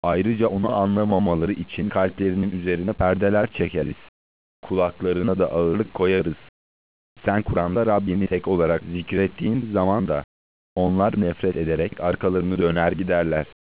Ayrıca onu anlamamaları için kalplerinin üzerine perdeler çekeriz. Kulaklarına da ağırlık koyarız. Sen Kur'an'da Rabbini tek olarak zikrettiğin zaman da onlar nefret ederek arkalarını döner giderler.